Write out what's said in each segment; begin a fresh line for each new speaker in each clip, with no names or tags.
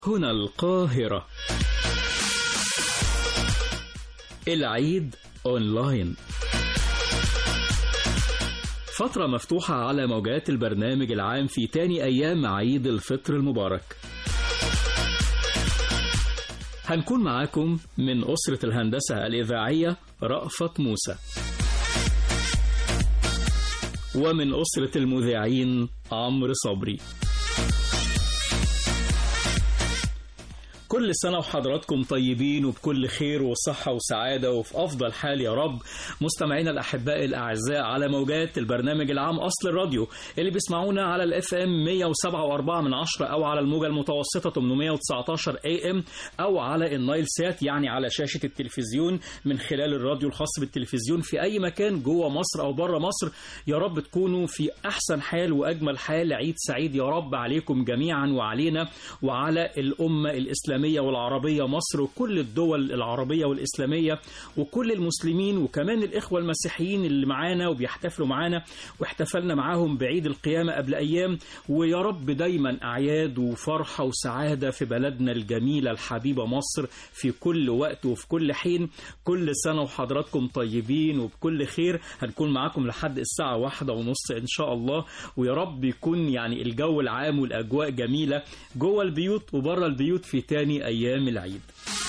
هنا القاهرة. العيد أونلاين، فترة مفتوحة على موجات البرنامج العام في تاني أيام عيد الفطر المبارك. هنكون معاكم من أسرة الهندسة الإذاعية رأفت موسى، ومن أسرة المذيعين عمرو صبري. كل سنة وحضراتكم طيبين وبكل خير وصحة وسعادة وفي أفضل حال يا رب. مستمعينا الأحباء الأعزاء على موجات البرنامج العام أصل الراديو اللي بيسمعونا على الFM 107.4 أو على الموجة المتوسطة 819 AM أو على النايل سات، يعني على شاشة التلفزيون من خلال الراديو الخاص بالتلفزيون في أي مكان جوه مصر أو بره مصر. يا رب تكونوا في أحسن حال وأجمل حال. عيد سعيد يا رب عليكم جميعا وعلينا وعلى الأمة الإسلامية والعربية، مصر وكل الدول العربية والإسلامية وكل المسلمين وكمان الإخوة المسيحيين اللي معانا وبيحتفلوا معانا واحتفلنا معاهم بعيد القيامة قبل أيام. ويا رب دايما أعياد وفرحة وسعادة في بلدنا الجميلة الحبيبة مصر في كل وقت وفي كل حين. كل سنة وحضراتكم طيبين وبكل خير. هنكون معاكم لحد الساعة 1:30 إن شاء الله، ويا رب يكون يعني الجو العام والأجواء جميلة جوه البيوت وبره البيوت في تاني أيام العيد.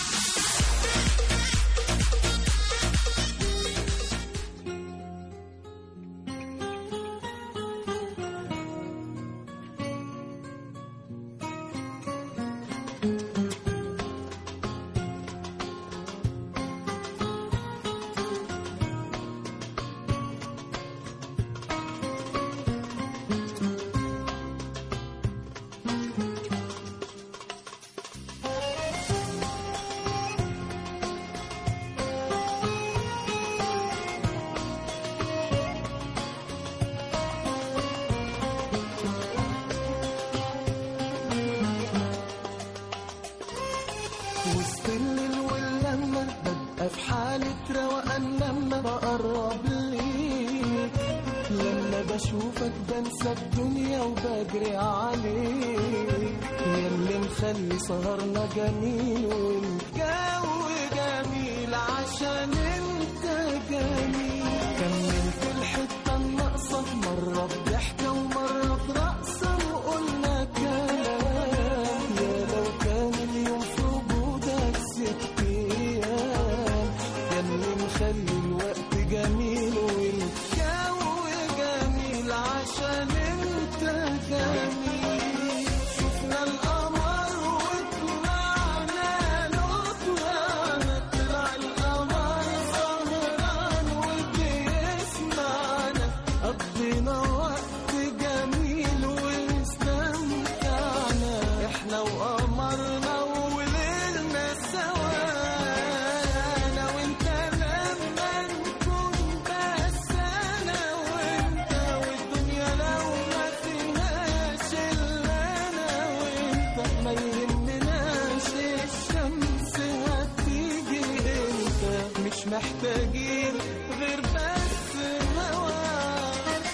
بشوفك بنسى الدنيا وبجري عليك، ياللي مخلي سهرنا جميل والجو جميل عشان انت جميل. كملت الحتة الناقصة مرة بضحكة ومرة برقصة وقلنا كلام، يا لو كان اليوم في وجودك 6 أيام، ياللي مخلي الوقت جميل عشان انت جميل. شفنا القمر وطلعنا له طلع القمر سهران وبيسمعنا، قضينا وقت جميل واستمتعنا احنا وقمرنا وليلنا سوا، انا وانت لما نكون بس انا وانت، ما يهمناش الشمس هتيجي امتى، مش محتاجين غير بس هواك.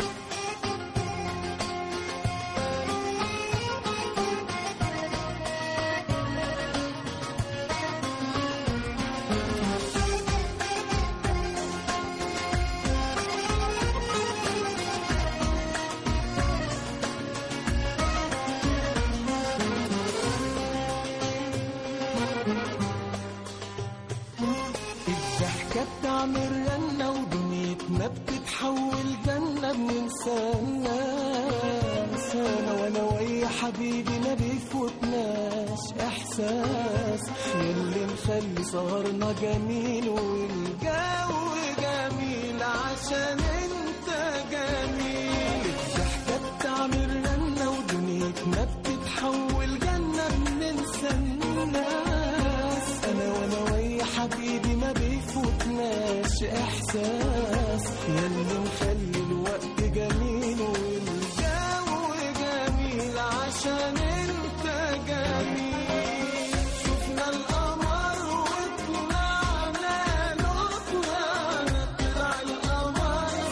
بتعمل رنة ودنيتنا بتتحول جنة، بننسى الناس أنا وأنا ويا حبيبي ما بيفوتناش إحساس، ياللي مخلي سهرنا جميل والجو جميل عشان أنت جميل. الضحكة بتعمل رنة ودنيتنا بتتحول جنة، بننسى الناس أنا وأنا ويا حبيبي ما بيفوتناش إحساس، ياللي مخلي الوقت جميل والجو جميل عشان انت جميل. شفنا القمر وطلعنا له طلع القمر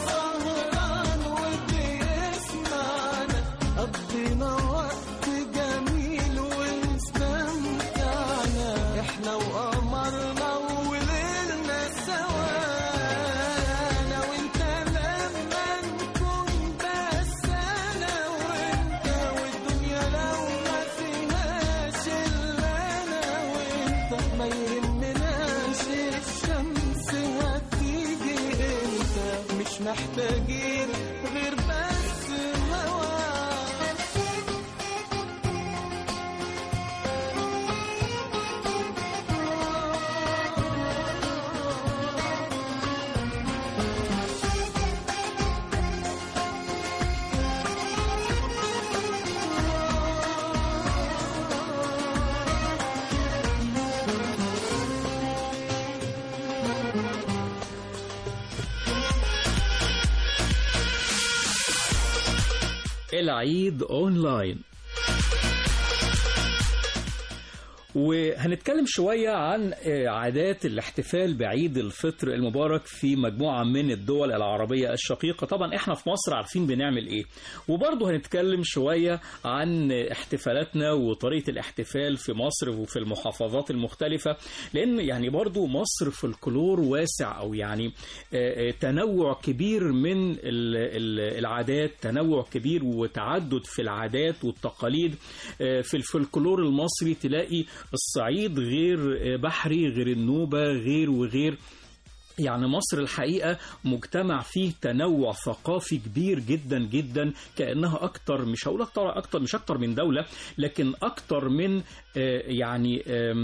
محتاجين غير بس هوا.
العيد أونلاين. وهنتكلم شوية عن عادات الاحتفال بعيد الفطر المبارك في مجموعة من الدول العربية الشقيقة. طبعا احنا في مصر عارفين بنعمل ايه، وبرضه هنتكلم شوية عن احتفالاتنا وطريقة الاحتفال في مصر وفي المحافظات المختلفة، لان يعني برضه مصر فولكلور واسع، او يعني تنوع كبير من العادات، تنوع كبير وتعدد في العادات والتقاليد. في الفولكلور المصري تلاقي الصعيد غير بحري، غير النوبة، غير وغير. يعني مصر الحقيقة مجتمع فيه تنوع ثقافي كبير جدا جدا، كأنها أكتر، مش هقول أكتر مش أكتر من دولة، لكن أكتر من يعني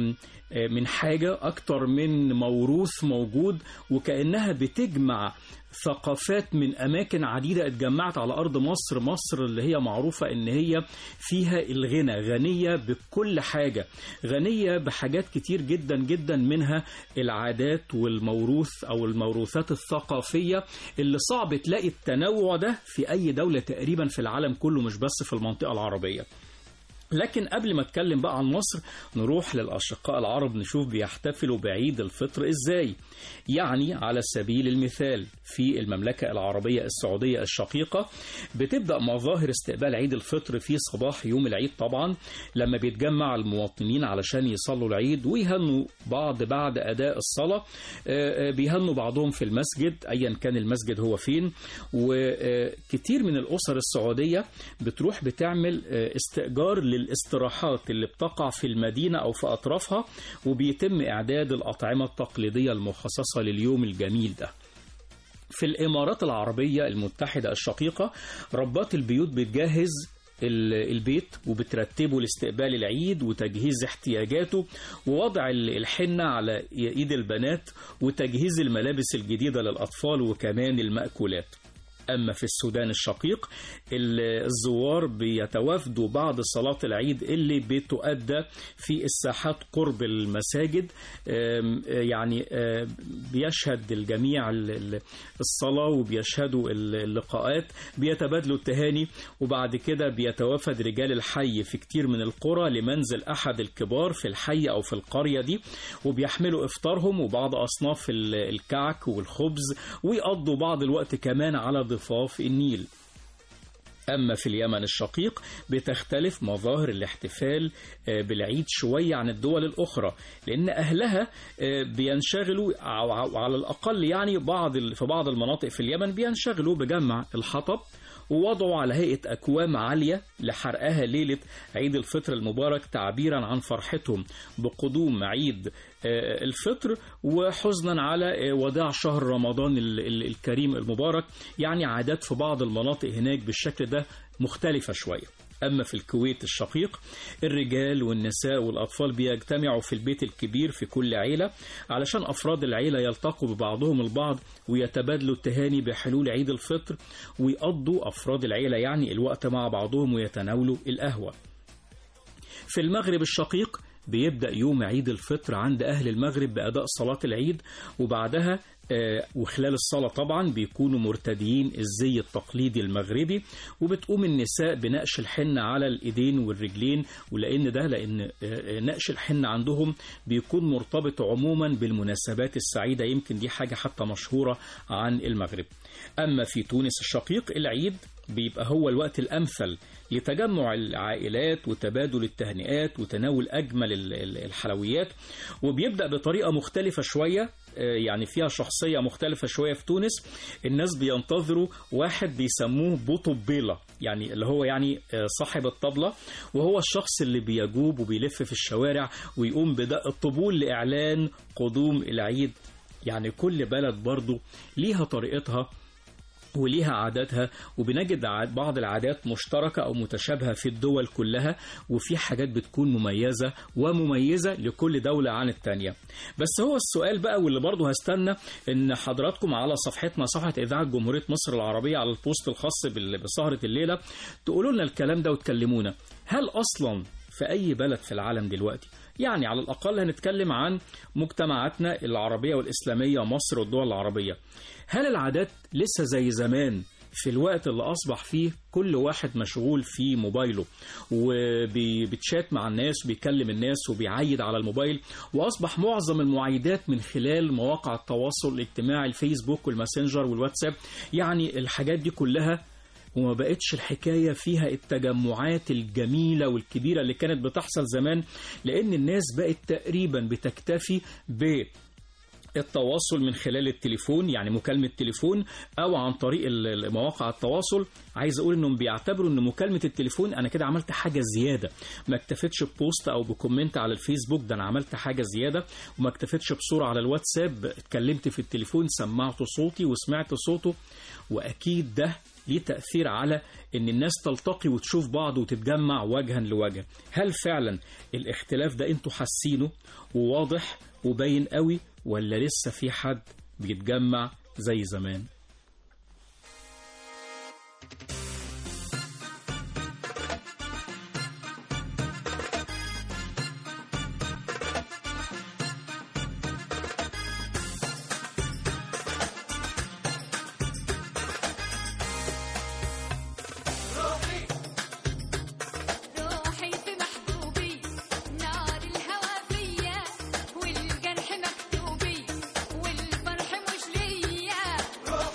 من حاجة، أكتر من موروث موجود، وكأنها بتجمع ثقافات من أماكن عديدة اتجمعت على أرض مصر. مصر اللي هي معروفة إن هي فيها الغنى، غنية بكل حاجة، غنية بحاجات كتير جدا جدا، منها العادات والموروث أو الموروثات الثقافية اللي صعب تلاقي التنوع ده في أي دولة تقريبا في العالم كله، مش بس في المنطقة العربية. لكن قبل ما اتكلم بقى عن مصر، نروح للأشقاء العرب نشوف بيحتفلوا بعيد الفطر ازاي. يعني على سبيل المثال في المملكة العربية السعودية الشقيقة بتبدأ مظاهر استقبال عيد الفطر في صباح يوم العيد، طبعا لما بيتجمع المواطنين علشان يصلوا العيد ويهنوا بعض بعد أداء الصلاة. بيهنوا بعضهم في المسجد أيا كان المسجد هو فين. وكتير من الأسر السعودية بتروح بتعمل استئجار الاستراحات اللي بتقع في المدينة أو في أطرافها، وبيتم إعداد الأطعمة التقليدية المخصصة لليوم الجميل ده. في الإمارات العربية المتحدة الشقيقة ربات البيوت بتجهز البيت وبترتبه لاستقبال العيد وتجهيز احتياجاته ووضع الحنة على إيد البنات وتجهيز الملابس الجديدة للأطفال وكمان المأكولات. أما في السودان الشقيق الزوار بيتوافدوا بعد صلاة العيد اللي بتؤدى في الساحات قرب المساجد. يعني بيشهد الجميع الصلاة وبيشهدوا اللقاءات، بيتبادلوا التهاني، وبعد كده بيتوافد رجال الحي في كتير من القرى لمنزل أحد الكبار في الحي أو في القرية دي، وبيحملوا إفطارهم وبعض أصناف الكعك والخبز، ويقضوا بعض الوقت كمان على ضفاف النيل. أما في اليمن الشقيق بتختلف مظاهر الاحتفال بالعيد شوية عن الدول الأخرى، لأن أهلها بينشغلوا على الأقل يعني في بعض المناطق في اليمن بينشغلوا بجمع الحطب ووضعوا على هيئة أكوام عالية لحرقها ليلة عيد الفطر المبارك تعبيرا عن فرحتهم بقدوم عيد الفطر وحزنا على وداع شهر رمضان الكريم المبارك. يعني عادات في بعض المناطق هناك بالشكل ده مختلفة شوية. أما في الكويت الشقيق الرجال والنساء والأطفال بيجتمعوا في البيت الكبير في كل عيلة علشان أفراد العيلة يلتقوا ببعضهم البعض ويتبادلوا التهاني بحلول عيد الفطر، ويقضوا أفراد العيلة يعني الوقت مع بعضهم ويتناولوا القهوة. في المغرب الشقيق بيبدأ يوم عيد الفطر عند أهل المغرب بأداء صلاة العيد، وبعدها وخلال الصلاة طبعا بيكونوا مرتديين الزي التقليدي المغربي، وبتقوم النساء بنقش الحنة على الإيدين والرجلين، لأن نقش الحنة عندهم بيكون مرتبط عموما بالمناسبات السعيدة، يمكن دي حاجة حتى مشهورة عن المغرب. أما في تونس الشقيق العيد بيبقى هو الوقت الأمثل لتجمع العائلات وتبادل التهنئات وتناول أجمل الحلويات، وبيبدأ بطريقة مختلفة شوية، يعني فيها شخصية مختلفة شوية. في تونس الناس بينتظروا واحد بيسموه بوطبيلة، يعني اللي هو يعني صاحب الطبلة، وهو الشخص اللي بيجوب وبيلف في الشوارع ويقوم بدق الطبول لإعلان قدوم العيد. يعني كل بلد برضو ليها طريقتها وليها عاداتها، وبنجد بعض العادات مشتركة أو متشابهة في الدول كلها، وفي حاجات بتكون مميزة ومميزة لكل دولة عن التانية. بس هو السؤال بقى، واللي برضه هستنى إن حضراتكم على صفحتنا، صفحة إذاعة جمهورية مصر العربية، على البوست الخاص بسهرة الليلة، تقولوا لنا الكلام ده وتكلمونا. هل أصلا في أي بلد في العالم دلوقتي، يعني على الأقل هنتكلم عن مجتمعاتنا العربية والإسلامية، مصر والدول العربية، هل العادات لسه زي زمان في الوقت اللي أصبح فيه كل واحد مشغول في موبايله وبيتشات مع الناس وبيكلم الناس وبيعيد على الموبايل، وأصبح معظم المعايدات من خلال مواقع التواصل الاجتماعي، الفيسبوك والماسنجر والواتساب، يعني الحاجات دي كلها، وما بقتش الحكاية فيها التجمعات الجميلة والكبيرة اللي كانت بتحصل زمان، لأن الناس بقت تقريبا بتكتفي بالتواصل من خلال التليفون، يعني مكالمة تليفون أو عن طريق مواقع التواصل. عايز أقول إنهم بيعتبروا إن مكالمة التليفون أنا كده عملت حاجة زيادة، ما اكتفتش ببوست أو بكومنت على الفيسبوك، ده أنا عملت حاجة زيادة، وما اكتفتش بصورة على الواتساب، اتكلمت في التليفون، سمعت صوتي وسمعت صوته. وأكيد ده ليه تأثير على إن الناس تلتقي وتشوف بعض وتتجمع وجها لوجه. هل فعلا الاختلاف ده انتوا حاسينه وواضح وباين قوي، ولا لسه في حد بيتجمع زي زمان؟
روحي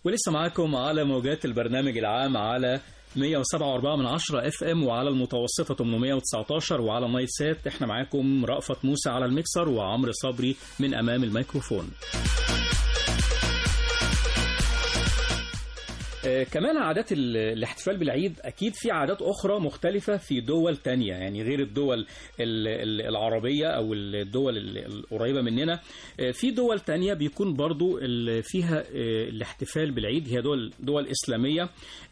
ولسه معاكم على موجات البرنامج العام على 107.4 FM وعلى المتوسطة 819 وعلى نايل سات. احنا معاكم رأفت موسى على الميكسر وعمرو صبري من أمام الميكروفون. كمان عادات الاحتفال بالعيد أكيد في عادات أخرى مختلفة في دول تانية، يعني غير الدول العربية أو الدول القريبة مننا. في دول تانية بيكون برضو فيها الاحتفال بالعيد، هي دول إسلامية.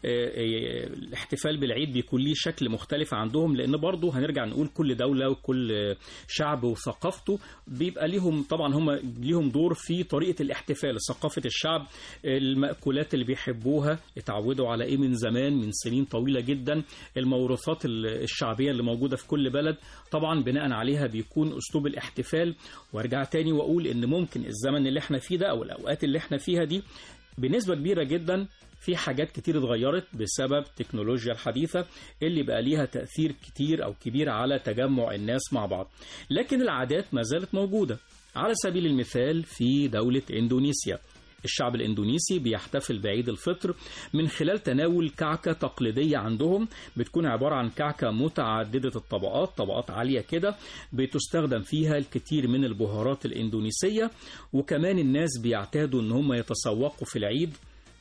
الاحتفال بالعيد بيكون ليه شكل مختلف عندهم، لأن برضو هنرجع نقول كل دولة وكل شعب وثقافته بيبقى ليهم، طبعا هم ليهم دور في طريقة الاحتفال، ثقافة الشعب، المأكولات اللي بيحبوها، اتعودوا على ايه من زمان، من سنين طويلة جدا، الموروثات الشعبية اللي موجودة في كل بلد، طبعا بناء عليها بيكون اسلوب الاحتفال. وارجع تاني واقول ان ممكن الزمن اللي احنا فيه ده او الاوقات اللي احنا فيها دي بنسبة كبيرة جدا في حاجات كتير اتغيرت بسبب التكنولوجيا الحديثة اللي بقى ليها تأثير كتير او كبير على تجمع الناس مع بعض، لكن العادات ما زالت موجودة. على سبيل المثال في دولة اندونيسيا، الشعب الاندونيسي بيحتفل بعيد الفطر من خلال تناول كعكة تقليدية عندهم، بتكون عبارة عن كعكة متعددة الطبقات، طبقات عالية كده، بتستخدم فيها الكثير من البهارات الإندونيسية. وكمان الناس بيعتادوا ان هم يتسوقوا في العيد،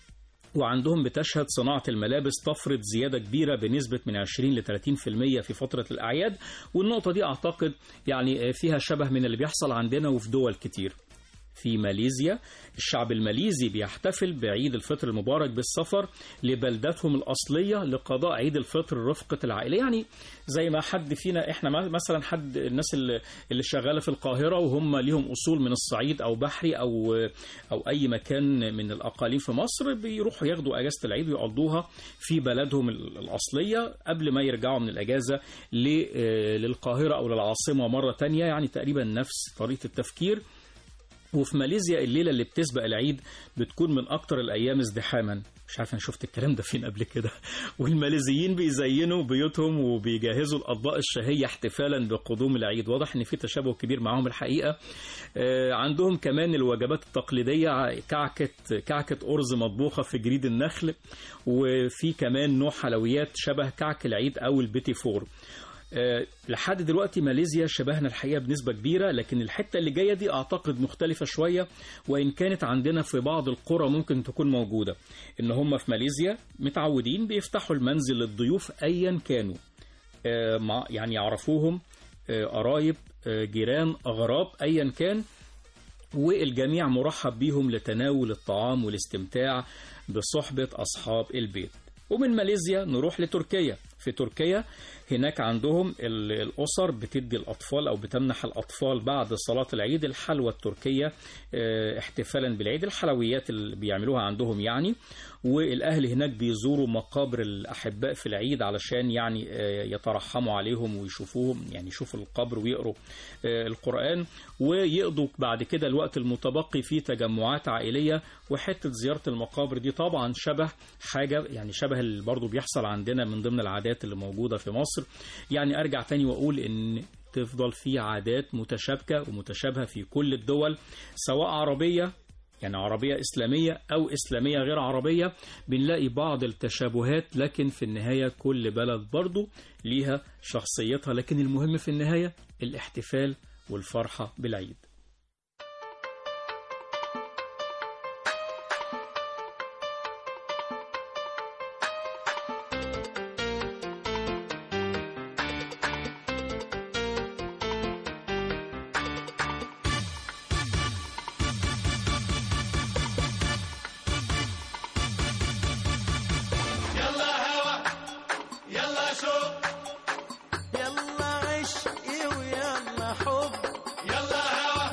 وعندهم بتشهد صناعة الملابس تفرض زيادة كبيرة بنسبة من 20 ل 30% في فترة الأعياد. والنقطة دي أعتقد يعني فيها شبه من اللي بيحصل عندنا وفي دول كتير. في ماليزيا، الشعب الماليزي بيحتفل بعيد الفطر المبارك بالسفر لبلدتهم الأصلية لقضاء عيد الفطر رفقة العائلة. يعني زي ما حد فينا، احنا مثلا حد الناس اللي شغالة في القاهرة وهم ليهم أصول من الصعيد أو بحري أو أي مكان من الأقاليم في مصر، بيروحوا ياخدوا أجازة العيد ويقضوها في بلدهم الأصلية قبل ما يرجعوا من الأجازة للقاهرة أو للعاصمة مرة تانية، يعني تقريبا نفس طريقة التفكير. وفي ماليزيا الليلة اللي بتسبق العيد بتكون من أكتر الأيام ازدحاما. مش عارف أنا شفت الكلام ده فين قبل كده. والماليزيين بيزينوا بيوتهم وبيجهزوا الأطباق الشهية احتفالا بقدوم العيد. واضح إن في تشابه كبير معهم الحقيقة. عندهم كمان الوجبات التقليدية، كعكة أرز مطبوخة في جريد النخل، وفي كمان نوع حلويات شبه كعك العيد أو البيتي فور. لحد دلوقتي ماليزيا شبهنا الحقيقة بنسبة كبيرة، لكن الحتة اللي جاية دي أعتقد مختلفة شوية، وإن كانت عندنا في بعض القرى ممكن تكون موجودة. إن هم في ماليزيا متعودين بيفتحوا المنزل للضيوف أيا كانوا، يعني يعرفوهم، قرايب، جيران، أغراب، أيا كان، والجميع مرحب بيهم لتناول الطعام والاستمتاع بصحبة أصحاب البيت. ومن ماليزيا نروح لتركيا. في تركيا هناك عندهم الأسر بتدي الأطفال أو بتمنح الأطفال بعد صلاة العيد الحلوى التركية احتفالا بالعيد، الحلويات اللي بيعملوها عندهم يعني. والأهل هناك بيزوروا مقابر الأحباء في العيد علشان يعني يترحموا عليهم ويشوفوهم، يعني يشوفوا القبر ويقروا القرآن، ويقضوا بعد كده الوقت المتبقي في تجمعات عائلية. وحتة زيارة المقابر دي طبعا شبه حاجة، يعني شبه اللي برضو بيحصل عندنا من ضمن العادات اللي موجودة في مصر. يعني أرجع تاني وأقول إن تفضل في عادات متشابكة ومتشابهة في كل الدول، سواء عربية يعني عربية إسلامية أو إسلامية غير عربية، بنلاقي بعض التشابهات، لكن في النهاية كل بلد برضو ليها شخصيتها. لكن المهم في النهاية الاحتفال والفرحة بالعيد.
يلا عشقي ويلا حب، يلا هوا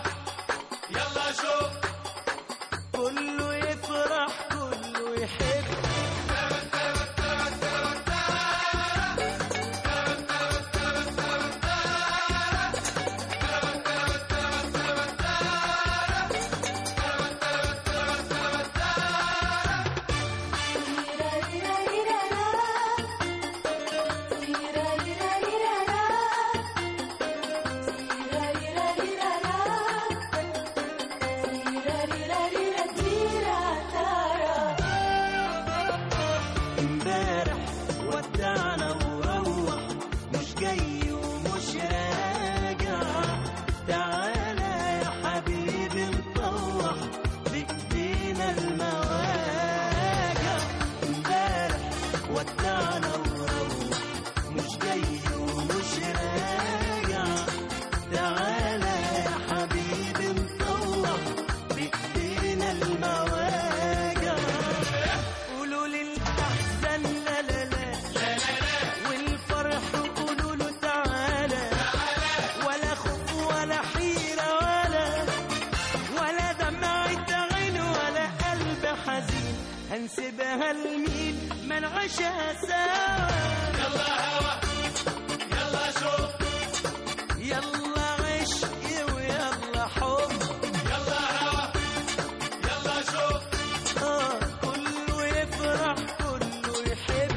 نعيشها سوا.
يلا هوا يلا شوق
يلا عشق ويلا حب.
يلا هوا يلا شوق
كله يفرح كله يحب.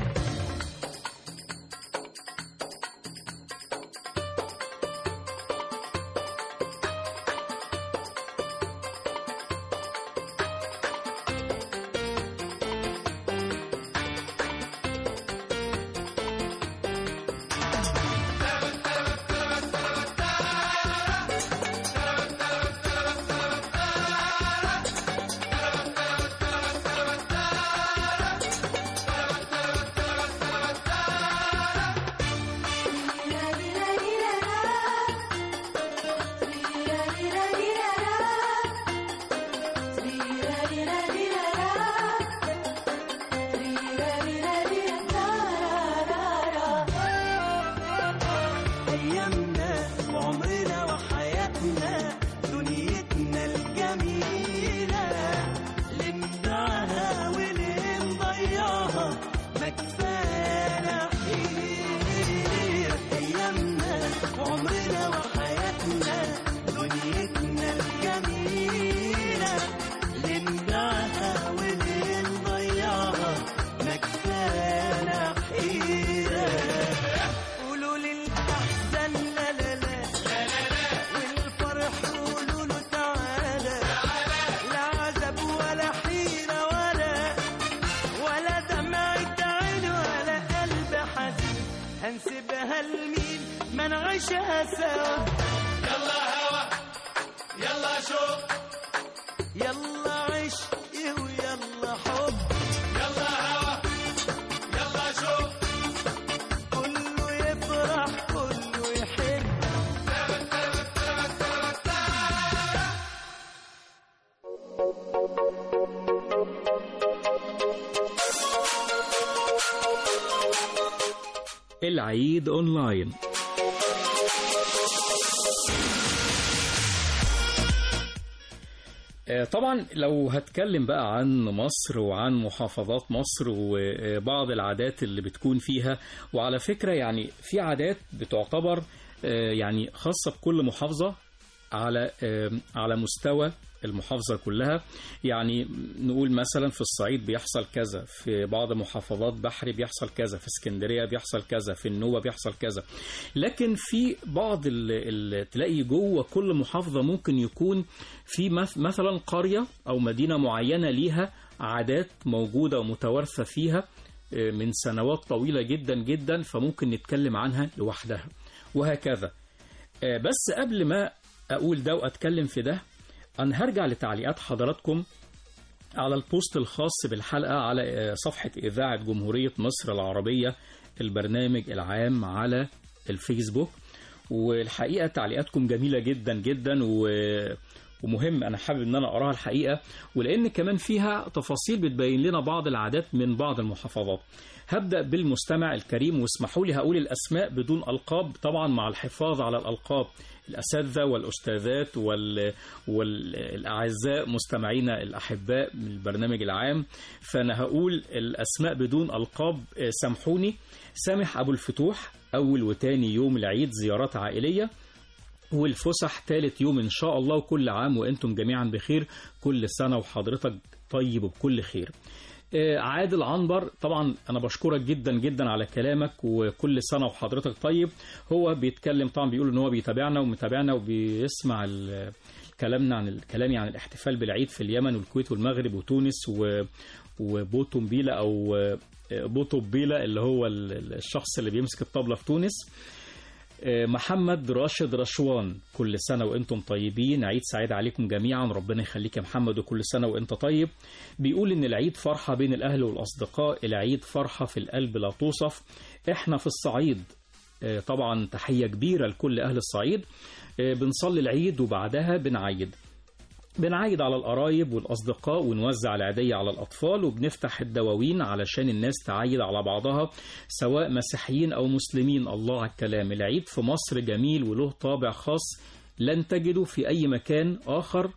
أيامنا وعمرنا وحياتنا دنيتنا الجميلة اللي نضيعها واللي نضيعها ما كفانا حيرة. أيامنا وعمرنا وحياتنا دنيتنا الجميلة اللي نضيعها واللي نضيعها ما كفانا حيرة. قولوا للأحزان لا لا لا والفرح قولوا له تعالى. لا عذاب ولا حيرة ولا دمعة عين ولا قلب حزين هنسيبها لمين ما نعيشها سوا.
يلا هوا يلا شوق
يلا عشق ويلا حب.
يلا هوا يلا شوق
كله يفرح كله يحب.
العيد أونلاين. طبعا لو هتكلم بقى عن مصر وعن محافظات مصر وبعض العادات اللي بتكون فيها، وعلى فكرة يعني في عادات بتعتبر يعني خاصة بكل محافظة على مستوى المحافظة كلها. يعني نقول مثلا في الصعيد بيحصل كذا، في بعض محافظات بحري بيحصل كذا، في اسكندرية بيحصل كذا، في النوبة بيحصل كذا. لكن في بعض تلاقي جوه كل محافظة ممكن يكون في مثلا قرية أو مدينة معينة ليها عادات موجودة ومتوارثة فيها من سنوات طويلة جدا جدا، فممكن نتكلم عنها لوحدها وهكذا. بس قبل ما أقول ده وأتكلم في ده، أنا هرجع لتعليقات حضراتكم على البوست الخاص بالحلقة على صفحة إذاعة جمهورية مصر العربية البرنامج العام على الفيسبوك. والحقيقة تعليقاتكم جميلة جدا جدا ومهم، أنا حابب أن أنا أقراها الحقيقة، ولأن كمان فيها تفاصيل بتبين لنا بعض العادات من بعض المحافظات. هبدأ بالمستمع الكريم، واسمحوا لي هقول الأسماء بدون ألقاب طبعا مع الحفاظ على الألقاب، الأساتذة والأستاذات والأعزاء مستمعينا الأحباء من البرنامج العام، فأنا هقول الأسماء بدون ألقاب، سامحوني. سامح أبو الفتوح، أول وتاني يوم العيد زيارات عائلية، والفسح ثالث يوم إن شاء الله، وكل عام وأنتم جميعا بخير، كل سنة وحضرتك طيب وبكل خير. عادل عنبر، طبعا أنا بشكرك جدا جدا على كلامك، وكل سنة وحضرتك طيب. هو بيتكلم طبعا، بيقول إن هو بيتابعنا ومتابعنا وبيسمع كلامنا عن الاحتفال بالعيد في اليمن والكويت والمغرب وتونس وبوتومبيلا أو بوتوبيلا اللي هو الشخص اللي بيمسك الطبلة في تونس. محمد راشد رشوان، كل سنة وانتم طيبين، عيد سعيد عليكم جميعا، ربنا يخليك يا محمد وكل سنة وانت طيب. بيقول ان العيد فرحة بين الاهل والاصدقاء، العيد فرحة في القلب لا توصف. احنا في الصعيد طبعا تحية كبيرة لكل اهل الصعيد، بنصلي العيد وبعدها بنعيد على القرايب والأصدقاء، ونوزع العيدية على الأطفال، وبنفتح الدواوين علشان الناس تعيد على بعضها سواء مسيحيين أو مسلمين. الله على الكلام. العيد في مصر جميل وله طابع خاص لن تجده في أي مكان آخر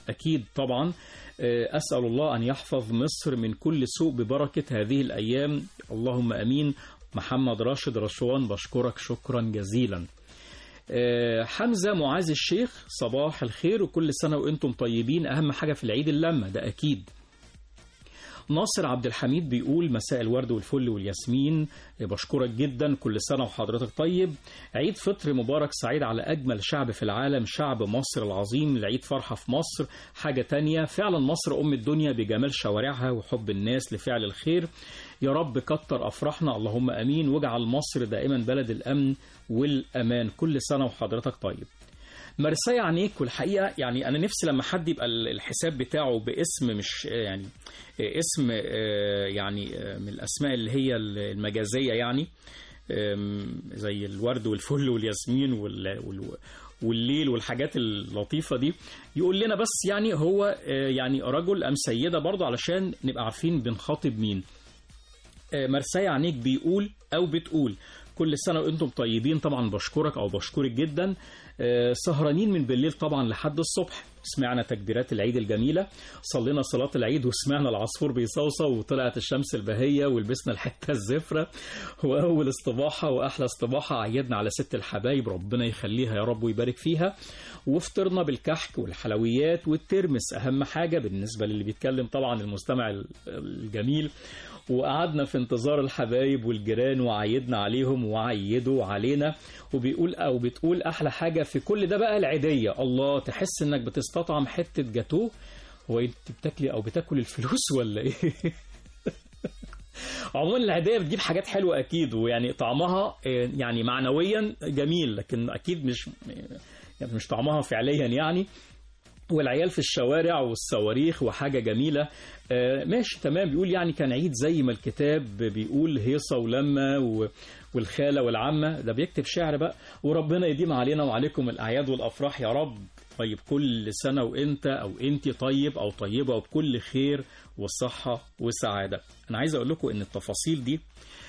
أكيد طبعا. أسأل الله أن يحفظ مصر من كل سوء ببركة هذه الأيام، اللهم أمين. محمد راشد رشوان، بشكرك شكرا جزيلا. حمزة معاذ الشيخ، صباح الخير وكل سنة وأنتم طيبين، أهم حاجة في العيد اللمة، ده أكيد. ناصر عبد الحميد بيقول مساء الورد والفل والياسمين، بشكرك جدا، كل سنة وحضرتك طيب. عيد فطر مبارك سعيد على أجمل شعب في العالم، شعب مصر العظيم. العيد فرحة في مصر، حاجة تانية فعلا، مصر أم الدنيا بجمال شوارعها وحب الناس لفعل الخير. يا رب كتر أفراحنا، اللهم أمين، واجعل مصر دائما بلد الأمن والأمان. كل سنة وحضرتك طيب. مرسية عينيك، والحقيقة يعني أنا نفسي لما حد يبقى الحساب بتاعه باسم مش يعني اسم يعني من الأسماء اللي هي المجازية، يعني زي الورد والفل والياسمين والليل والحاجات اللطيفة دي، يقول لنا بس يعني هو يعني رجل أم سيدة برضه علشان نبقى عارفين بنخاطب مين. مرسية عينيك بيقول أو بتقول كل سنة وأنتم طيبين، طبعا بشكرك أو بشكرك جدا. سهرانين من بالليل طبعا لحد الصبح، سمعنا تكبيرات العيد الجميلة، صلينا صلاة العيد وسمعنا العصفور بيصوصو وطلعت الشمس البهية ولبسنا الحتة الزفرة، وأول استباحة وأحلى استباحة عيدنا على ست الحبايب، ربنا يخليها يا رب ويبارك فيها. وفطرنا بالكحك والحلويات والترمس، أهم حاجة بالنسبة للي بيتكلم طبعا المستمع الجميل. وقعدنا في انتظار الحبايب والجيران وعيدنا عليهم وعيدوا علينا. وبيقول أو بتقول أحلى حاجة في كل ده بقى العيدية، الله تحس إنك بتستطعم حتة جاتوه. هو أنت بتاكلي أو بتاكل الفلوس ولا إيه؟ عموما العيدية بتجيب حاجات حلوة أكيد، ويعني طعمها يعني معنويا جميل، لكن أكيد مش طعمها فعليا يعني. والعيال في الشوارع والصواريخ وحاجة جميلة. ماشي تمام. بيقول يعني كان عيد زي ما الكتاب بيقول، هيصة ولمة والخالة والعمة، ده بيكتب شعر بقى. وربنا يديم علينا وعليكم الأعياد والأفراح يا رب. طيب كل سنة وانت أو انت طيب أو طيبة وبكل خير والصحة والسعادة. أنا عايز أقول لكم إن التفاصيل دي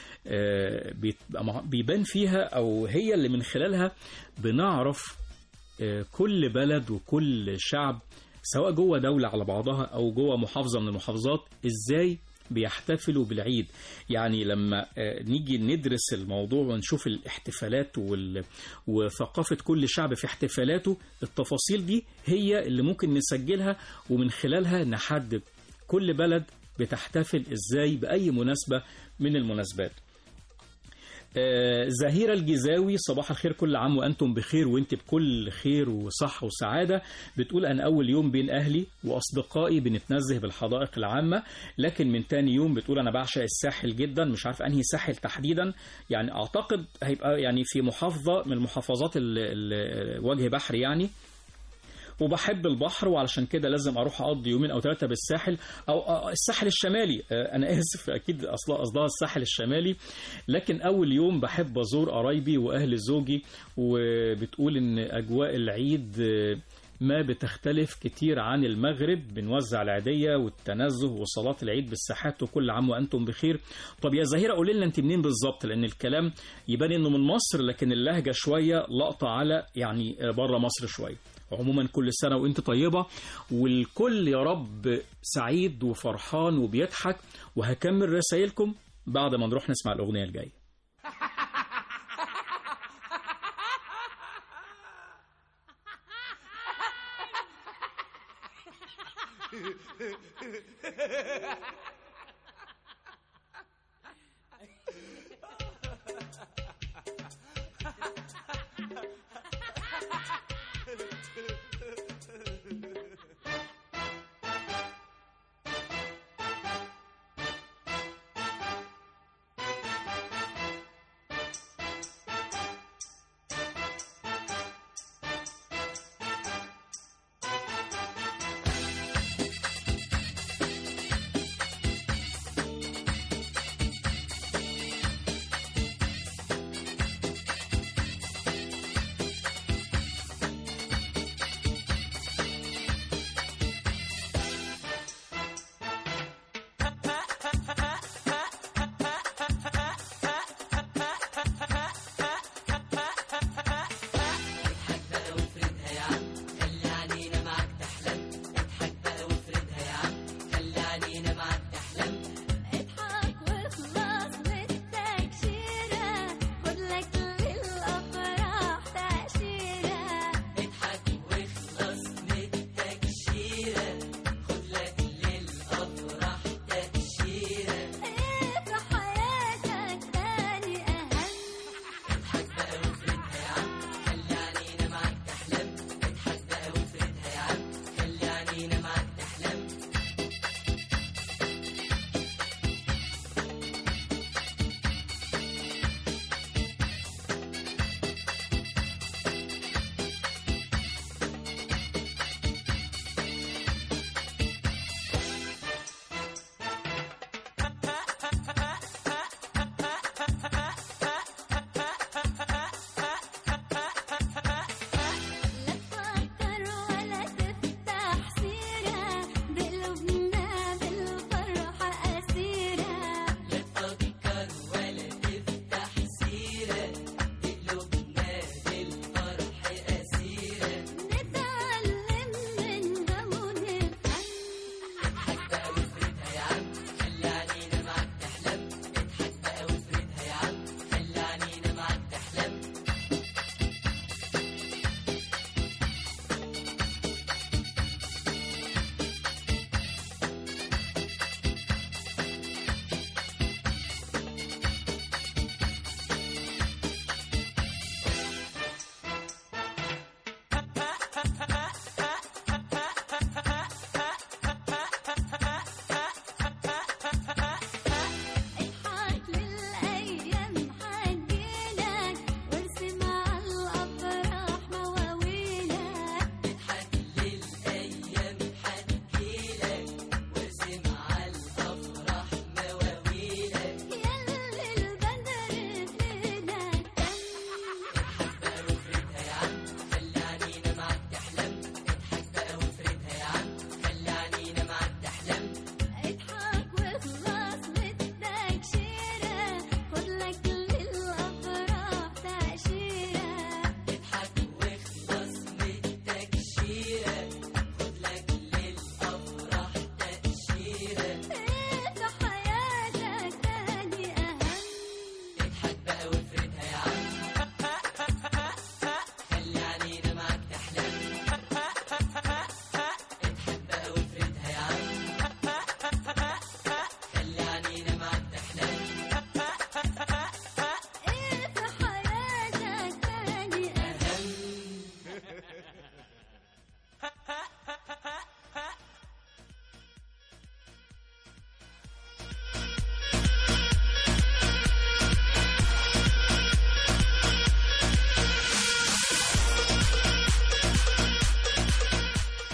بيبان فيها أو هي اللي من خلالها بنعرف كل بلد وكل شعب سواء جوه دولة على بعضها أو جوه محافظة من المحافظات إزاي بيحتفلوا بالعيد. يعني لما نيجي ندرس الموضوع ونشوف الاحتفالات وثقافة كل شعب في احتفالاته، التفاصيل دي هي اللي ممكن نسجلها ومن خلالها نحدد كل بلد بتحتفل إزاي بأي مناسبة من المناسبات. زهيرة الجزاوي، صباح الخير، كل عام وأنتم بخير وانت بكل خير وصحة وسعادة. بتقول أن أول يوم بين أهلي وأصدقائي بنتنزه بالحدائق العامة، لكن من تاني يوم بتقول أنا بعشق الساحل جدا، مش عارف أنهي ساحل تحديدا، يعني أعتقد هيبقى يعني في محافظة من المحافظات وجه بحر يعني، وبحب البحر وعلشان كده لازم أروح أقضي يومين أو 3 بالساحل أو الساحل الشمالي. أنا آسف أكيد قصدها الساحل الشمالي. لكن أول يوم بحب أزور قرايبي وأهل زوجي. وبتقول إن أجواء العيد ما بتختلف كتير عن المغرب، بنوزع العيدية والتنزه وصلاة العيد بالساحات، وكل عام وأنتم بخير. طب يا زهيرة قولي لنا أنت منين بالظبط، لأن الكلام يبان إنه من مصر لكن اللهجة شوية لقطة على يعني بره مصر شوية. عموما كل سنة وانت طيبة والكل يا رب سعيد وفرحان وبيضحك. وهكمل رسائلكم بعد ما نروح نسمع الأغنية الجاية.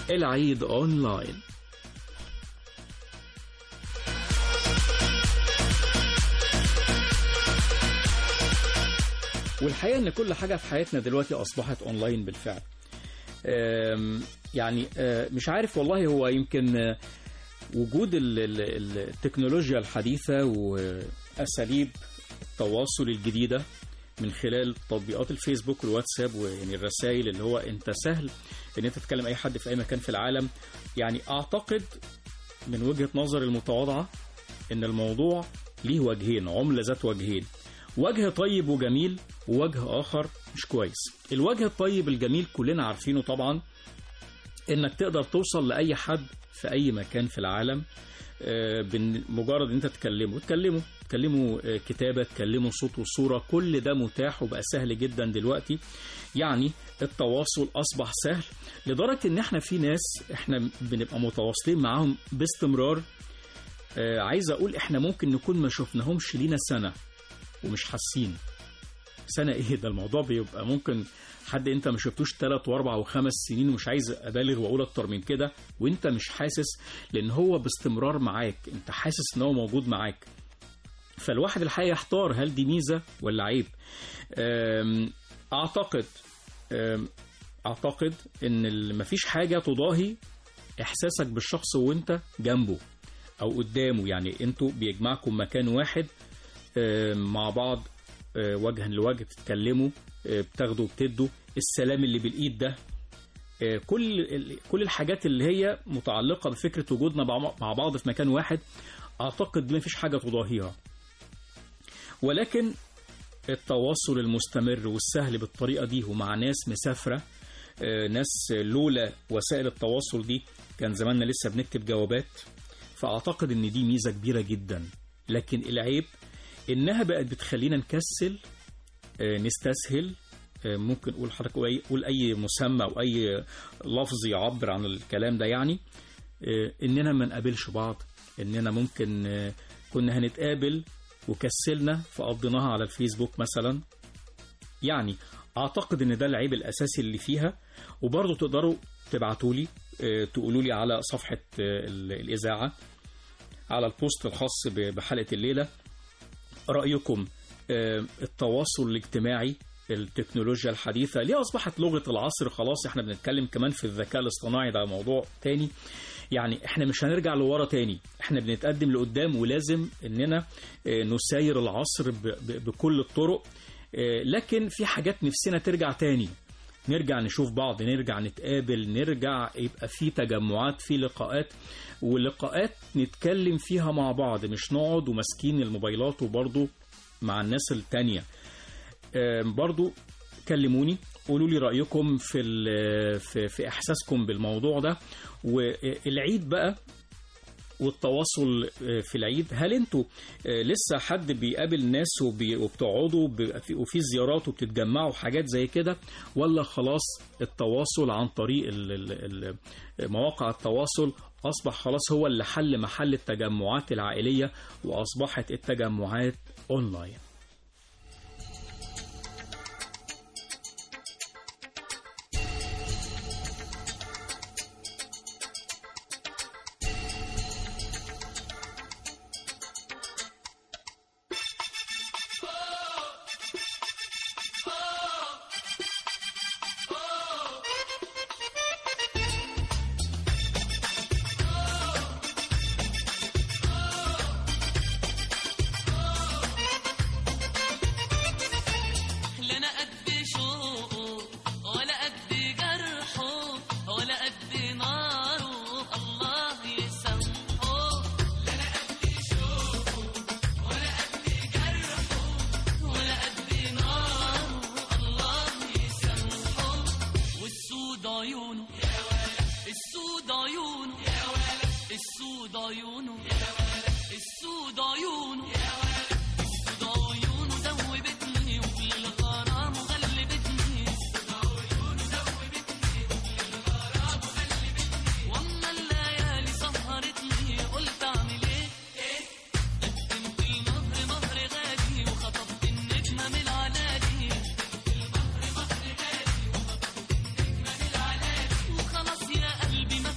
العيد أونلاين. والحقيقة إن كل حاجة في حياتنا دلوقتي أصبحت أونلاين بالفعل. يعني مش عارف والله، هو يمكن وجود التكنولوجيا الحديثة وأساليب التواصل الجديدة من خلال تطبيقات الفيسبوك والواتساب ويعني الرسائل، اللي هو أنت سهل إن أنت تتكلم أي حد في أي مكان في العالم. يعني أعتقد من وجهة نظر المتواضعة إن الموضوع ليه وجهين، عملة ذات وجهين، وجه طيب وجميل ووجه آخر مش كويس. الوجه الطيب الجميل كلنا عارفينه طبعا، إنك تقدر توصل لأي حد في أي مكان في العالم بمجرد إن أنت تكلمه كتابة، تكلمه صوت وصورة، كل ده متاح وبقى سهل جدا دلوقتي. يعني التواصل أصبح سهل لدرجة إن احنا في ناس احنا بنبقى متواصلين معاهم باستمرار. عايز أقول احنا ممكن نكون ما شفناهمش لينا سنة ومش حاسين. سنة ايه ده؟ الموضوع بيبقى ممكن حد انت ما شفتوش 3 و4 و5 سنين، ومش عايز ابالغ واقول اكتر من كده، وانت مش حاسس، لان هو باستمرار معاك، انت حاسس ان هو موجود معاك. فالواحد الحقيقة يحتار هل دي ميزة ولا عيب. اعتقد ان مفيش حاجة تضاهي احساسك بالشخص وانت جنبه او قدامه. يعني انتوا بيجمعكم مكان واحد مع بعض وجها لوجه، بتتكلموا، بتاخدوا وبتدوا، السلام اللي بالايد ده، كل الحاجات اللي هي متعلقة بفكرة وجودنا مع بعض في مكان واحد. اعتقد دي مفيش حاجة تضاهيها. ولكن التواصل المستمر والسهل بالطريقة دي ومع ناس مسافرة، ناس لولا وسائل التواصل دي كان زماننا لسه بنكتب جوابات. فأعتقد ان دي ميزة كبيرة جدا. لكن العيب انها بقت بتخلينا نكسل، نستسهل. ممكن قول حضرتك قول اي مسمى او اي لفظ يعبر عن الكلام ده. يعني اننا ما نقابلش بعض، اننا ممكن كنا هنتقابل وكسلنا فقضيناها على الفيسبوك مثلا. يعني اعتقد ان ده العيب الاساسي اللي فيها. وبرضه تقدروا تبعتولي تقولوا لي على صفحة الإذاعة على البوست الخاص بحلقة الليلة رأيكم. التواصل الاجتماعي، التكنولوجيا الحديثة اللي أصبحت لغة العصر خلاص. احنا بنتكلم كمان في الذكاء الاصطناعي، ده موضوع تاني. يعني احنا مش هنرجع لورا تاني، احنا بنتقدم لقدام، ولازم اننا نساير العصر بكل الطرق. لكن في حاجات نفسنا ترجع تاني، نرجع نشوف بعض، نرجع نتقابل، نرجع يبقى في تجمعات، في لقاءات، ولقاءات نتكلم فيها مع بعض، مش نقعد وماسكين الموبايلات وبرضو مع الناس التانية. برضو كلموني، قولوا لي رأيكم في إحساسكم بالموضوع ده. والعيد بقى والتواصل في العيد، هل انتوا لسه حد بيقابل ناس وبتقعدوا وفي زيارات وبتتجمعوا حاجات زي كده، ولا خلاص التواصل عن طريق مواقع التواصل أصبح خلاص هو اللي حل محل التجمعات العائلية وأصبحت التجمعات أونلاين؟
وخلاص يا قلبي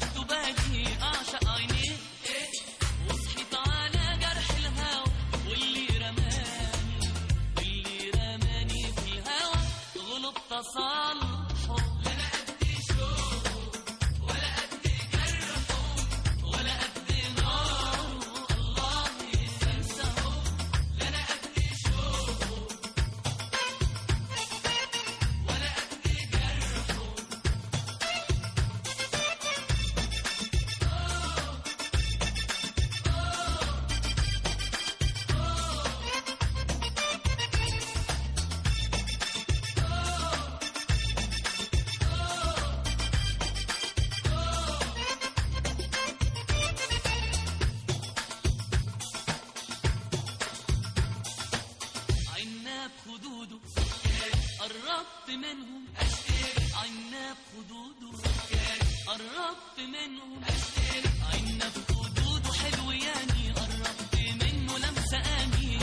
قربت منه عنا في خدوده حلو ياني قربت منه لمسة اني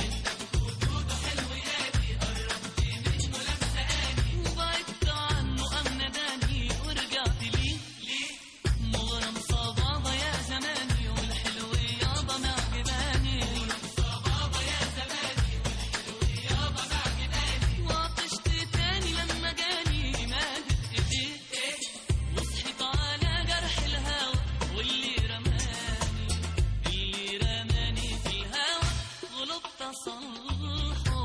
وبعدت عنه قام ناداني ورجعت ليه مغرم صبابة يا زماني والحلو يابا معجباني وعطشت تاني لما جاني مادت ايديه وصحيت على جرح الهوى واللي رماني في الهوى غلبت اصلحه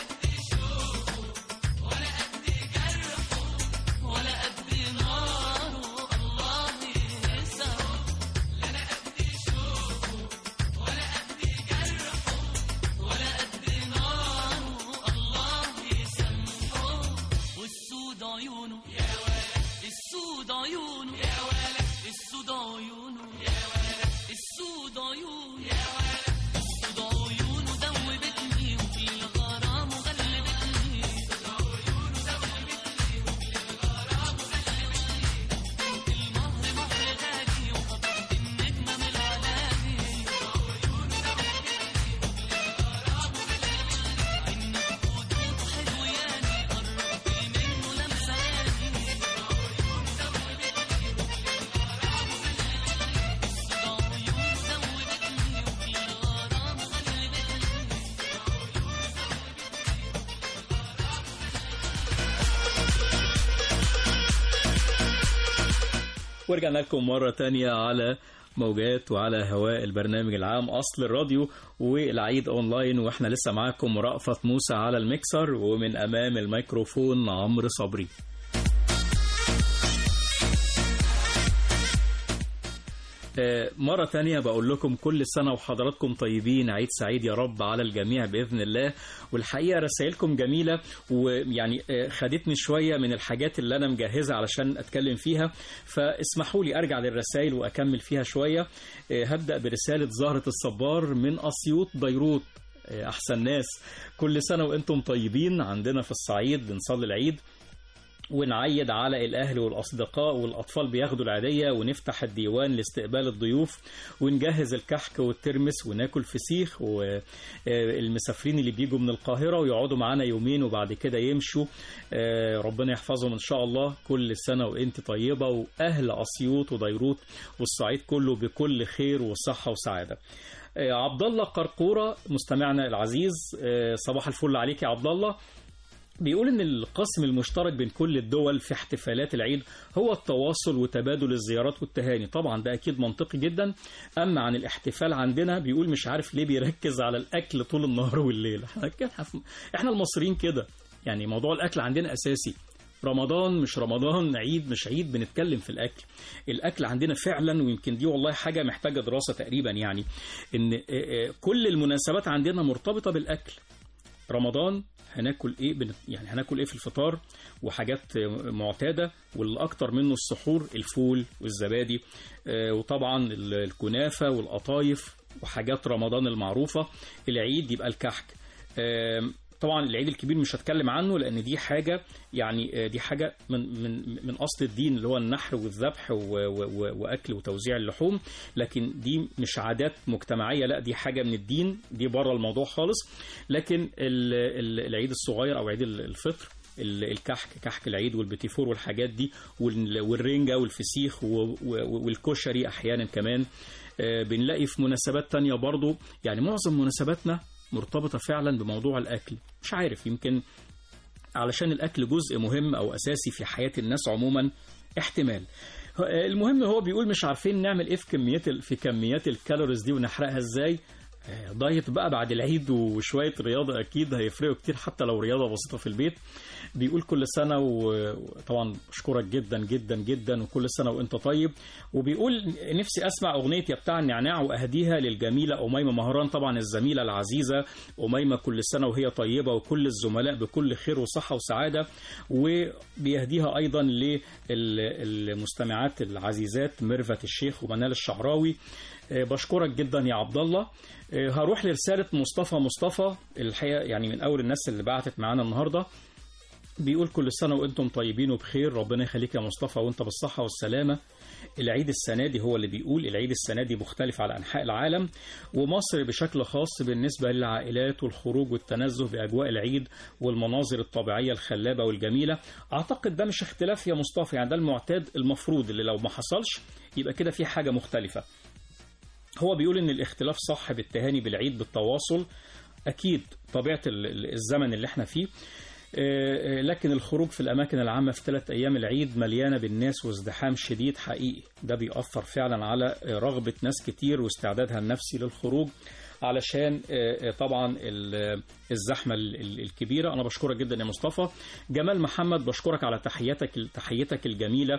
ولا قد ناره الله يسعه ولا قد ناره الله يسامحه والسود عيونه السود عيونه السود عيونه السود عيونه السود عيونه دوبتني وفي الغرام غلبتني المهر مهر غالي وخطفت النجمة من العلالي عنا في خدوده حلو ياني قربت منه لمسة ياني السود عيونه دوبتني وفي الغرام غلبتني
ورجعنا لكم مرة تانية على موجات وعلى هواء البرنامج العام أصل الراديو والعيد أونلاين، وإحنا لسه معاكم رأفت موسى على الميكسر، ومن أمام الميكروفون عمرو صبري. مرة تانية بقول لكم كل سنة وحضراتكم طيبين، عيد سعيد يا رب على الجميع بإذن الله. والحقيقة رسائلكم جميلة، ويعني خدتني شوية من الحاجات اللي أنا مجهزة علشان أتكلم فيها، فاسمحوا لي أرجع للرسائل وأكمل فيها شوية. هبدأ برسالة زهرة الصبار من أسيوط بيروت. أحسن ناس، كل سنة وأنتم طيبين. عندنا في الصعيد بنصلي العيد ونعيد على الأهل والأصدقاء، والأطفال بياخدوا العيدية، ونفتح الديوان لاستقبال الضيوف، ونجهز الكحك والترمس، وناكل فسيخ، والمسافرين اللي بيجوا من القاهرة ويقعدوا معانا يومين وبعد كده يمشوا. ربنا يحفظهم إن شاء الله. كل سنة وإنت طيبة، وأهل أسيوط وديروت والصعيد كله بكل خير وصحة وسعادة. عبد الله قرقورة مستمعنا العزيز، صباح الفل عليك يا عبد الله. بيقول إن القسم المشترك بين كل الدول في احتفالات العيد هو التواصل وتبادل الزيارات والتهاني. طبعا ده أكيد منطقي جدا. أما عن الاحتفال عندنا بيقول مش عارف ليه بيركز على الأكل طول النهار والليل. احنا المصريين كده، يعني موضوع الأكل عندنا أساسي. رمضان مش رمضان، عيد مش عيد، بنتكلم في الأكل عندنا فعلا. ويمكن دي والله حاجة محتاجة دراسة تقريبا، يعني إن كل المناسبات عندنا مرتبطة بالأكل. رمضان هناكل ايه، يعني هناكل ايه في الفطار، وحاجات معتادة، والأكتر منه السحور، الفول والزبادي، وطبعا الكنافة والقطايف وحاجات رمضان المعروفة. العيد يبقى الكحك. طبعا العيد الكبير مش هتكلم عنه، لأن دي حاجة يعني دي حاجة من أصل الدين، اللي هو النحر والذبح وأكل وتوزيع اللحوم. لكن دي مش عادات مجتمعية، لا دي حاجة من الدين، دي بره الموضوع خالص. لكن العيد الصغير أو عيد الفطر، الكحك، كحك العيد والبيتيفور والحاجات دي، والرنجة والفسيخ والكشري أحيانا كمان. بنلاقي في مناسبات تانية برضو، يعني معظم مناسباتنا مرتبطة فعلا بموضوع الأكل. مش عارف، يمكن علشان الأكل جزء مهم أو أساسي في حياة الناس عموما، احتمال. المهم هو بيقول مش عارفين نعمل إيه في كميات الكالوريز دي ونحرقها إزاي. دايت بقى بعد العيد وشوية رياضة أكيد هيفرقوا كتير، حتى لو رياضة بسيطة في البيت. بيقول كل سنة، وطبعا أشكرك جدا جدا جدا، وكل سنة وإنت طيب. وبيقول نفسي أسمع أغنية يا بتاع النعناع وأهديها للجميلة أميمة مهران، طبعا الزميلة العزيزة أميمة، كل سنة وهي طيبة، وكل الزملاء بكل خير وصحة وسعادة. وبيهديها أيضا للمستمعات العزيزات ميرفت الشيخ ومنال الشعراوي. بشكرك جدا يا عبد الله. هروح لرسالة مصطفى الحقيقة، يعني من أول الناس اللي بعتت معانا النهاردة. بيقول كل سنة وانتم طيبين وبخير، ربنا يخليك يا مصطفى وانت بالصحة والسلامة. العيد السنة دي، هو اللي بيقول العيد السنة دي مختلف على أنحاء العالم، ومصر بشكل خاص بالنسبة للعائلات والخروج والتنزه بأجواء العيد والمناظر الطبيعية الخلابة والجميلة. أعتقد ده مش اختلاف يا مصطفى، يعني ده المعتاد المفروض، اللي لو ما حصلش يبقى كده في حاجة مختلفة. هو بيقول إن الاختلاف صح بالتهاني بالعيد بالتواصل، أكيد طبيعة الزمن اللي احنا فيه، لكن الخروج في الأماكن العامة في 3 أيام العيد مليانة بالناس وازدحام شديد حقيقي، ده بيأثر فعلا على رغبة ناس كتير واستعدادها النفسي للخروج علشان طبعا الزحمة الكبيرة. أنا بشكرك جدا يا مصطفى. جمال محمد بشكرك على تحيتك الجميلة،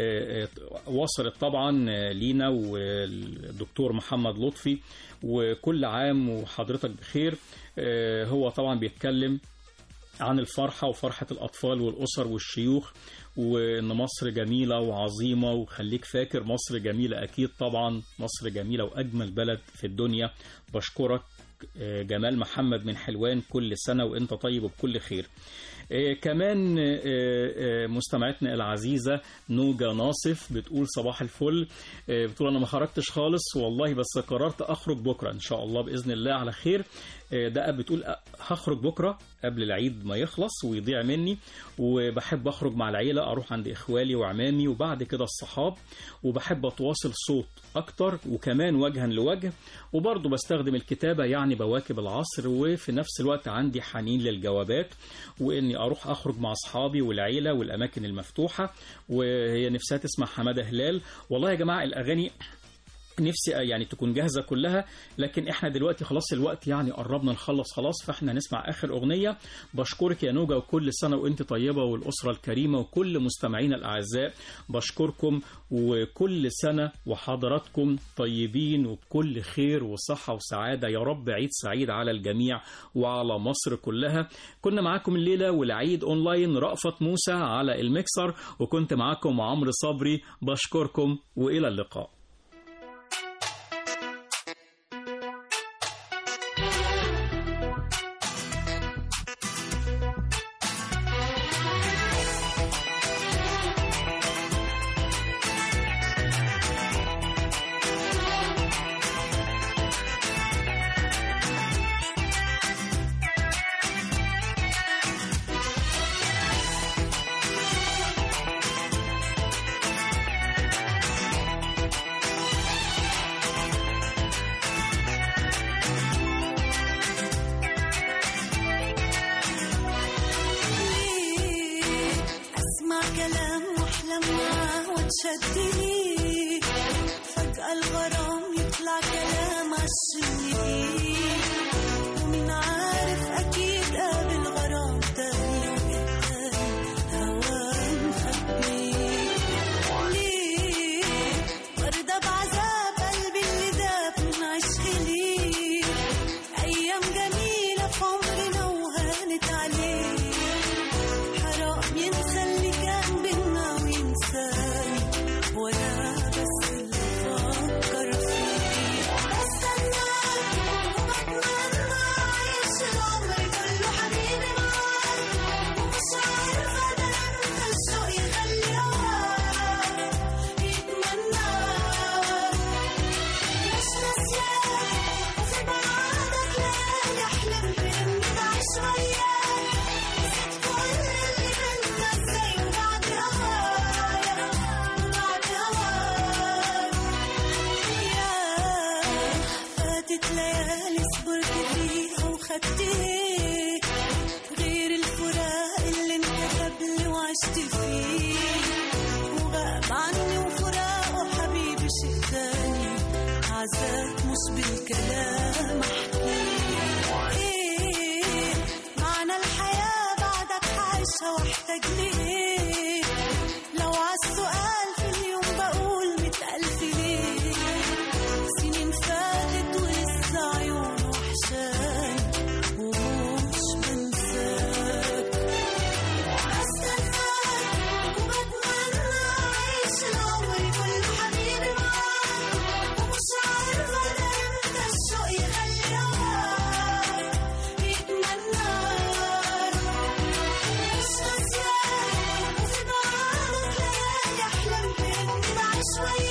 وصلت طبعا لينا والدكتور محمد لطفي، وكل عام وحضرتك بخير. هو طبعا بيتكلم عن الفرحة وفرحة الأطفال والأسر والشيوخ، وإن مصر جميلة وعظيمة، وخليك فاكر مصر جميلة، أكيد طبعا مصر جميلة وأجمل بلد في الدنيا. بشكرك جمال محمد من حلوان، كل سنة وإنت طيب وبكل خير. كمان مستمعتنا العزيزة نوجة ناصف بتقول صباح الفل، بتقول أنا ما خرجتش خالص والله، بس قررت أخرج بكرة إن شاء الله بإذن الله على خير. ده بتقول هخرج بكرة قبل العيد ما يخلص ويضيع مني، وبحب أخرج مع العيلة، أروح عند إخوالي وعمامي وبعد كده الصحاب، وبحب أتواصل صوت أكتر وكمان وجها لوجه، وبرضه بستخدم الكتابة يعني بواكب العصر، وفي نفس الوقت عندي حنين للجوابات، وإني أروح أخرج مع أصحابي والعيلة والأماكن المفتوحة. وهي نفسها تسمع حمادة هلال. والله يا جماعة الأغاني نفسي يعني تكون جاهزة كلها، لكن احنا دلوقتي خلاص الوقت يعني قربنا نخلص خلاص، فاحنا نسمع آخر أغنية. بشكرك يا نوجة وكل سنة وانت طيبة، والأسرة الكريمة وكل مستمعين الأعزاء بشكركم، وكل سنة وحضراتكم طيبين وبكل خير وصحة وسعادة يا رب. عيد سعيد على الجميع وعلى مصر كلها. كنا معاكم الليلة والعيد أونلاين رأفت موسى على الميكسر، وكنت معاكم عمرو صبري. بشكركم وإلى اللقاء.
شدني فجأة الغرام يطلع كلام عالشني، ومين عارف أكيد قابل غرام تاني وقتاني هوا مخبي. ليه وردة بعذاب قلبي اللي داب من عشق ليه، أيام جميلة في عمرنا وهانت عليه، حرام ينسى اللي كان بينا وينساني، وانا بس اللي بفكر فيه. بستناك وبتمنى اعيش العمر كله حبيبي معاك، ومش عارفه ده امتى الشوق يخلي هواك يتمناك. مش ناسياك وفي بعادك ليالي احلم باني بعيش وياك، نسيت كل اللي بينا ازاي وبعد هواك وبعد هواك. ياه فاتت ليالي صبرت فيها وخدت هيك غير الفراق اللي انكتب لي وعشت فيه، وغاب عني وفراقه حبيبي شيء تاني، عذاب مش بالكلام احكيه. ايه معنى الحياة بعدك عايشة واحتاج ليه، لو عالسؤال في اليوم بقول 100,000 ليه، سنين فاتت ولسه عيونه وحشاني ومش بنساك. بستناك وبتمنى أعيش العمر كله حبيبي معاك، ومش عارفة ده امتى الشوق يخلي هواك يتمناك. مش شوية